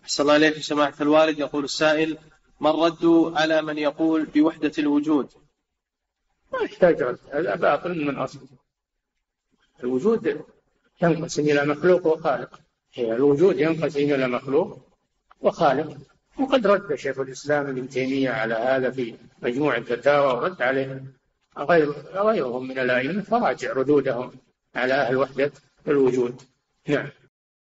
صلى الله عليه سماحة الوالد. يقول السائل: ما الرد على من يقول بوحدة الوجود؟ ما يحتاج رد، هذا باطل من أصله. الوجود ينقسم إلى مخلوق وخالق، الوجود ينقسم إلى مخلوق وخالق، وقد رد شيخ الإسلام ابن تيمية على هذا في مجموع الفتاوى، ورد عليه غيرهم من الأئمة، فراجع ردودهم على أهل وحدة الوجود. نعم.